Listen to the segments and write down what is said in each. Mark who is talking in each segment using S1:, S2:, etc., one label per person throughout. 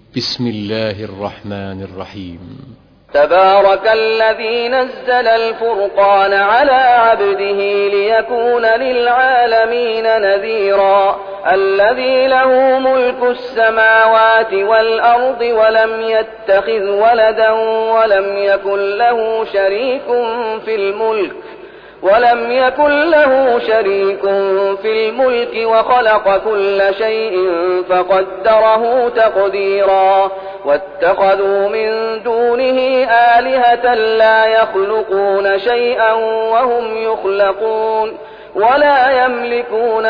S1: بسم الله الرحمن الرحيم.
S2: تبارك الذي نزل الفرقان على عبده ليكون للعالمين نذيرا الذي له ملك السماوات والأرض ولم يتخذ ولدا ولم يكن له شريك في الملك وخلق كل شيء فقدره تقديرا واتخذوا من دونه آلهة لا يخلقون شيئا وهم يخلقون ولا يملكون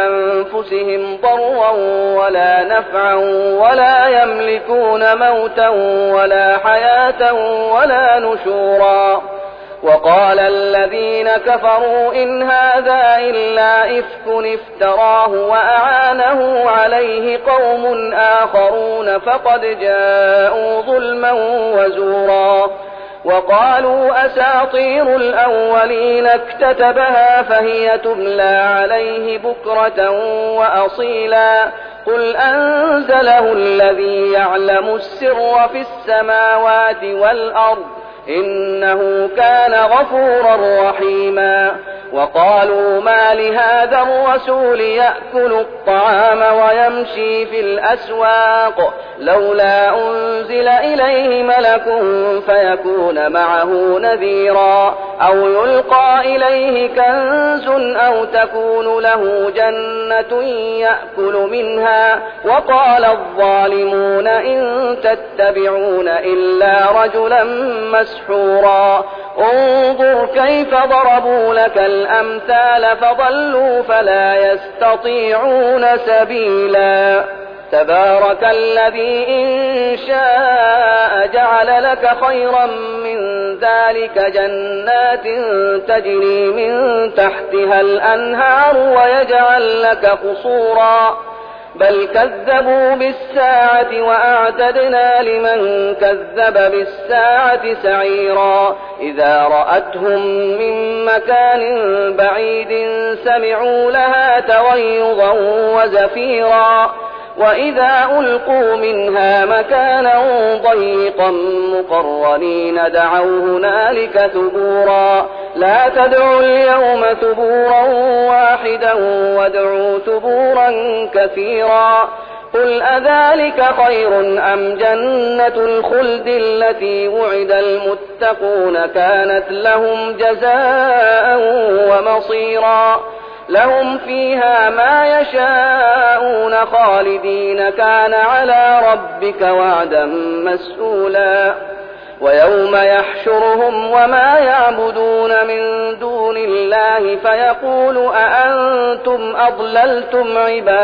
S2: لأنفسهم ضرا ولا نفعا ولا يملكون موتا ولا حياة ولا نشورا. وقال الذين كفروا إن هذا إلا إفك افتراه وأعانه عليه قوم آخرون فقد جاءوا ظلما وزورا. وقالوا أساطير الأولين اكتتبها فهي تملى عليه بكرة وأصيلا قل أنزله الذي يعلم السر في السماوات والأرض إنه كان غفورا رحيما. وقالوا ما لهذا الرسول يأكل الطعام ويمشي في الأسواق لولا أنزل إليه ملك فيكون معه نذيرا أو يلقى إليه كنز أو تكون له جنة يأكل منها. وقال الظالمون إن تتبعون إلا رجلا مسحورا انظر كيف ضربوا لك الأمثال فضلوا فلا يستطيعون سبيلا. تبارك الذي إن شاء جعل لك خيرا من ذلك جنات تجري من تحتها الأنهار ويجعل لك قصورا بل كذبوا بالساعة وأعتدنا لمن كذب بالساعة سعيرا. إذا رأتهم من مكان بعيد سمعوا لها تغيظا وزفيرا وإذا ألقوا منها مكانا ضيقا مقرنين دعوا هنالك ثبورا لا تدعوا اليوم ثبورا واحدا وادعوا ثبورا كثيرا. قل أذلك خير أم جنة الخلد التي وعد المتقون كانت لهم جزاء ومصيرا لهم فيها ما يشاءون خالدين كان على ربك وعدا مسئولا. ويوم يحشرهم وما يعبدون من دون الله فيقول أأنتم أضللتم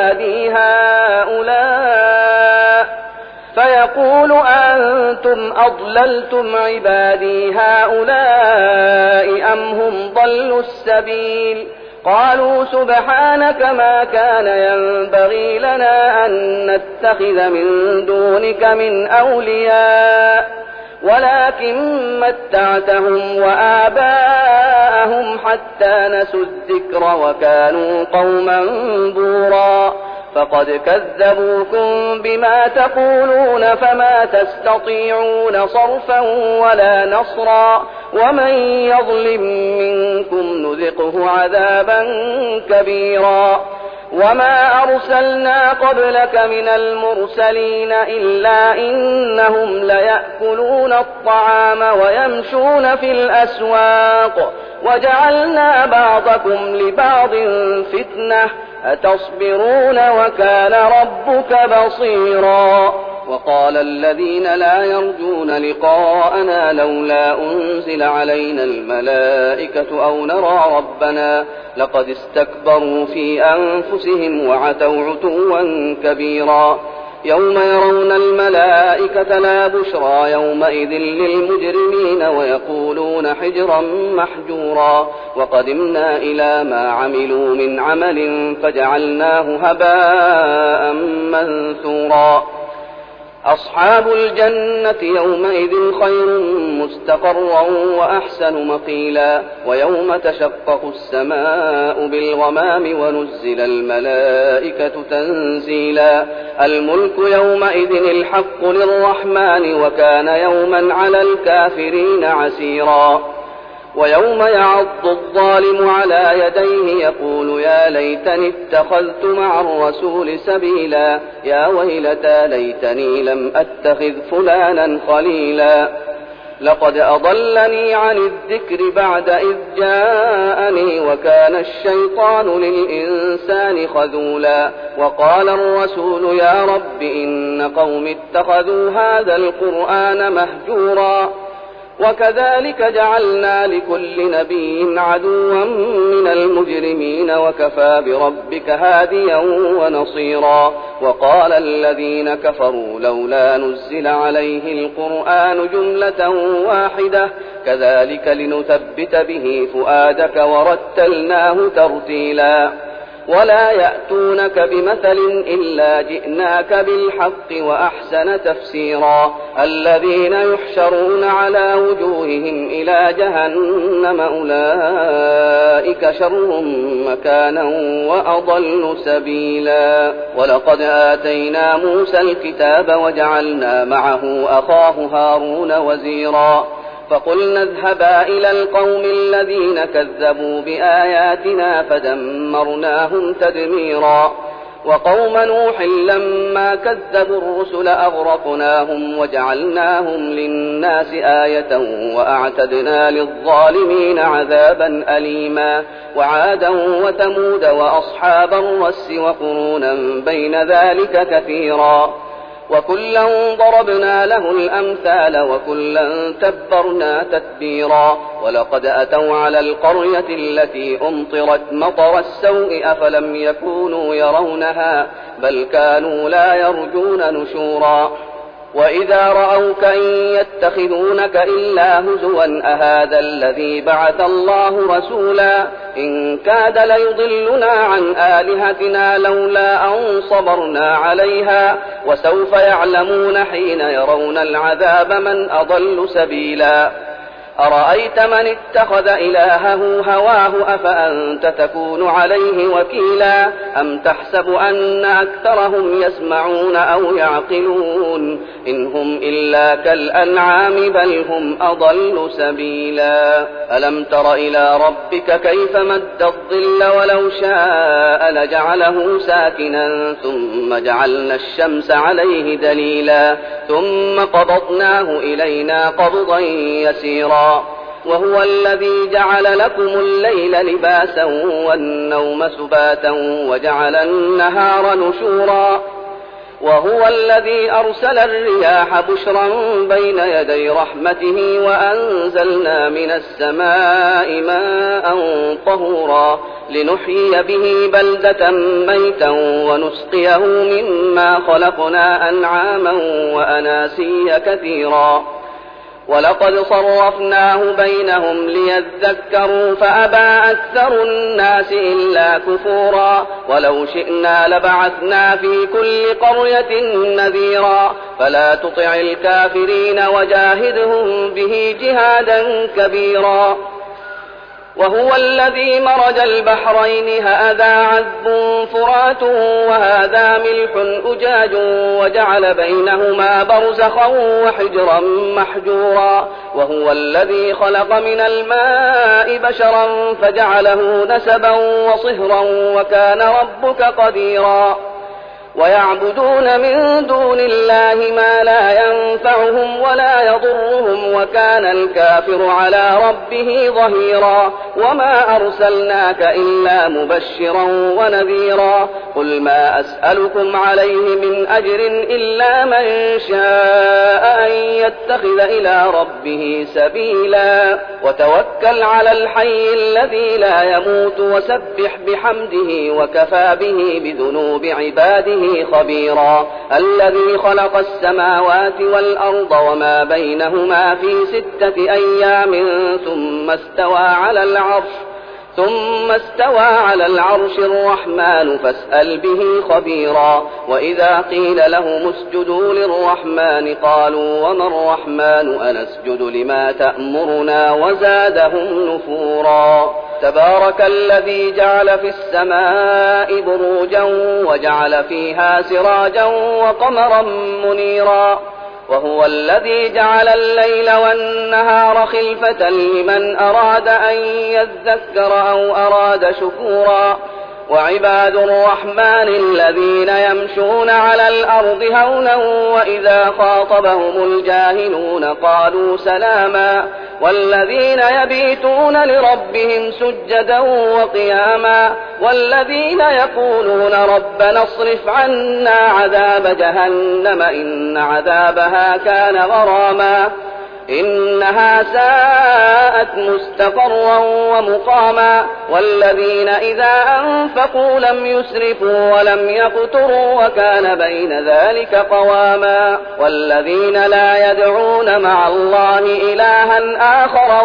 S2: عبادي هؤلاء أم هم ضلوا السبيل. قالوا سبحانك ما كان ينبغي لنا أن نتخذ من دونك من أولياء ولكن متعتهم وآباءهم حتى نسوا الذكر وكانوا قوما بورا. فقد كذبوكم بما تقولون فما تستطيعون صرفا ولا نصرا ومن يظلم منكم نذقه عذابا كبيرا. وما أرسلنا قبلك من المرسلين إلا إنهم ليأكلون الطعام ويمشون في الأسواق وجعلنا بعضكم لبعض فتنة أتصبرون وكان ربك بصيرا. وقال الذين لا يرجون لقاءنا لولا أنزل علينا الملائكة أو نرى ربنا لقد استكبروا في أنفسهم وعتوا عتوا كبيرا. يوم يرون الملائكة لا بشرى يومئذ للمجرمين ويقولون حجرا محجورا. وقدمنا إلى ما عملوا من عمل فجعلناه هباء منثورا. أصحاب الجنة يومئذ خير مستقرا وأحسن مقيلا ويوم تشقق السماء بالغمام ونزل الملائكة تنزيلا الملك يومئذ الحق للرحمن وكان يوما على الكافرين عسيرا ويوم يعض الظالم على يديه يقول يا ليتني اتخذت مع الرسول سبيلا يا ويلتى ليتني لم أتخذ فلانا خليلا لقد أضلني عن الذكر بعد إذ جاءني وكان الشيطان للإنسان خذولا وقال الرسول يا رب إن قوم اتخذوا هذا القرآن مهجورا وكذلك جعلنا لكل نبي عدوا من المجرمين وكفى بربك هاديا ونصيرا وقال الذين كفروا لولا نزل عليه القرآن جملة واحدة كذلك لنثبت به فؤادك ورتلناه ترتيلا ولا يأتونك بمثل إلا جئناك بالحق وأحسن تفسيرا الذين يحشرون على وجوههم إلى جهنم أولئك شر مكانا وأضل سبيلا ولقد آتينا موسى الكتاب وجعلنا معه أخاه هارون وزيرا فقلنا اذهبا إلى القوم الذين كذبوا بآياتنا فدمرناهم تدميرا وقوم نوح لما كذبوا الرسل أغرقناهم وجعلناهم للناس آية وأعتدنا للظالمين عذابا أليما وعادا وثمود وأصحاب الرس وقرونا بين ذلك كثيرا وكلا ضربنا له الأمثال وكلا تبرنا تتبيرا ولقد أتوا على القرية التي أمطرت مطر السوء أفلم يكونوا يرونها بل كانوا لا يرجون نشورا وإذا رأوك إن يتخذونك إلا هزوا أهذا الذي بعث الله رسولا إن كاد ليضلنا عن آلهتنا لولا أن صبرنا عليها وسوف يعلمون حين يرون العذاب من أضل سبيلا أرأيت من اتخذ إلهه هواه أفأنت تكون عليه وكيلا أم تحسب أن أكثرهم يسمعون أو يعقلون إن هم إلا كالأنعام بل هم أضل سبيلا ألم تر إلى ربك كيف مد الظل ولو شاء لجعله ساكنا ثم جعلنا الشمس عليه دليلا ثم قبضناه إلينا قبضا يسيرا وهو الذي جعل لكم الليل لباسا والنوم سباتا وجعل النهار نشورا وهو الذي أرسل الرياح بشرا بين يدي رحمته وأنزلنا من السماء ماء طهورا لنحيي به بلدة ميتا ونسقيه مما خلقنا أنعاما وأناسيا كثيرا ولقد صرفناه بينهم ليذكروا فأبى أكثر الناس إلا كفورا ولو شئنا لبعثنا في كل قرية نذيرا فلا تطع الكافرين وجاهدهم به جهادا كبيرا وهو الذي مرج البحرين هذا عذب فرات وهذا ملح أجاج وجعل بينهما برزخا وحجرا محجورا وهو الذي خلق من الماء بشرا فجعله نسبا وصهرا وكان ربك قديرا ويعبدون من دون الله ما لا ينفعهم ولا يضرهم وكان الكافر على ربه ظهيرا وما أرسلناك إلا مبشرا ونذيرا قل ما أسألكم عليه من أجر إلا من شاء أن يتخذ إلى ربه سبيلا وتوكل على الحي الذي لا يموت وسبح بحمده وكفى به بذنوب عباده خبيرا الذي خلق السماوات والأرض وما بينهما في 6 أيام ثم استوى على العرش ثم استوى على العرش الرحمن فاسأل به خبيرا. وإذا قيل لهم اسجدوا للرحمن قالوا وما الرحمن أنسجد لما تأمرنا وزادهم نفورا. تبارك الذي جعل في السماء بروجا وجعل فيها سراجا وقمرا منيرا. وهو الذي جعل الليل والنهار خلفة لمن أراد أن يذكر أو أراد شكورا. وعباد الرحمن الذين يمشون على الأرض هونا وإذا خاطبهم الجاهلون قالوا سلاما. والذين يبيتون لربهم سجدا وقياما. والذين يقولون ربنا اصرف عنا عذاب جهنم إن عذابها كان غراما إنها ساءت مستقرا ومقاما. والذين إذا أنفقوا لم يسرفوا ولم يقتروا وكان بين ذلك قواما. والذين لا يدعون مع الله إلها آخر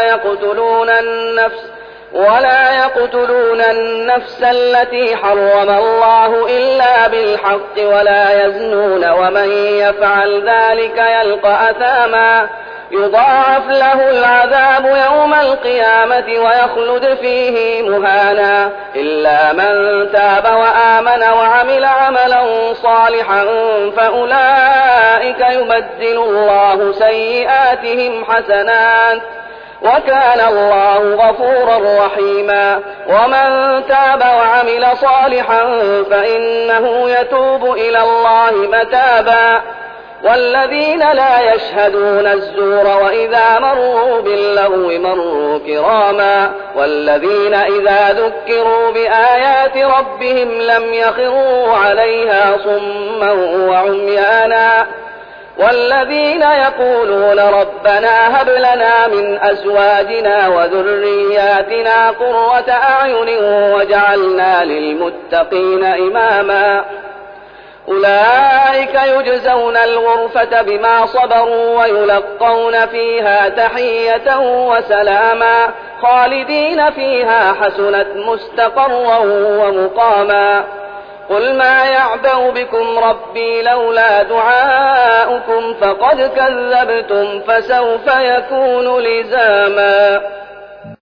S2: ولا يقتلون النفس التي حرم الله إلا بالحق ولا يزنون ومن يفعل ذلك يلقى أثاما يضاعف له العذاب يوم القيامة ويخلد فيه مهانا إلا من تاب وآمن وعمل عملا صالحا فأولئك يبدل الله سيئاتهم حسنات وكان الله غفورا رحيما. ومن تاب وعمل صالحا فإنه يتوب إلى الله متابا. والذين لا يشهدون الزور وإذا مروا باللغو مروا كراما. والذين إذا ذكروا بآيات ربهم لم يخروا عليها صما وعميانا. والذين يقولون ربنا هب لنا من أزواجنا وذرياتنا قرة أعين وجعلنا للمتقين إماما. أولئك يجزون الغرفة بما صبروا ويلقون فيها تحية وسلاما خالدين فيها حسنت مستقرا ومقاما. قل ما يعبأ بكم ربي لولا دعاؤكم فقد كذبتم فسوف يكون لزاما.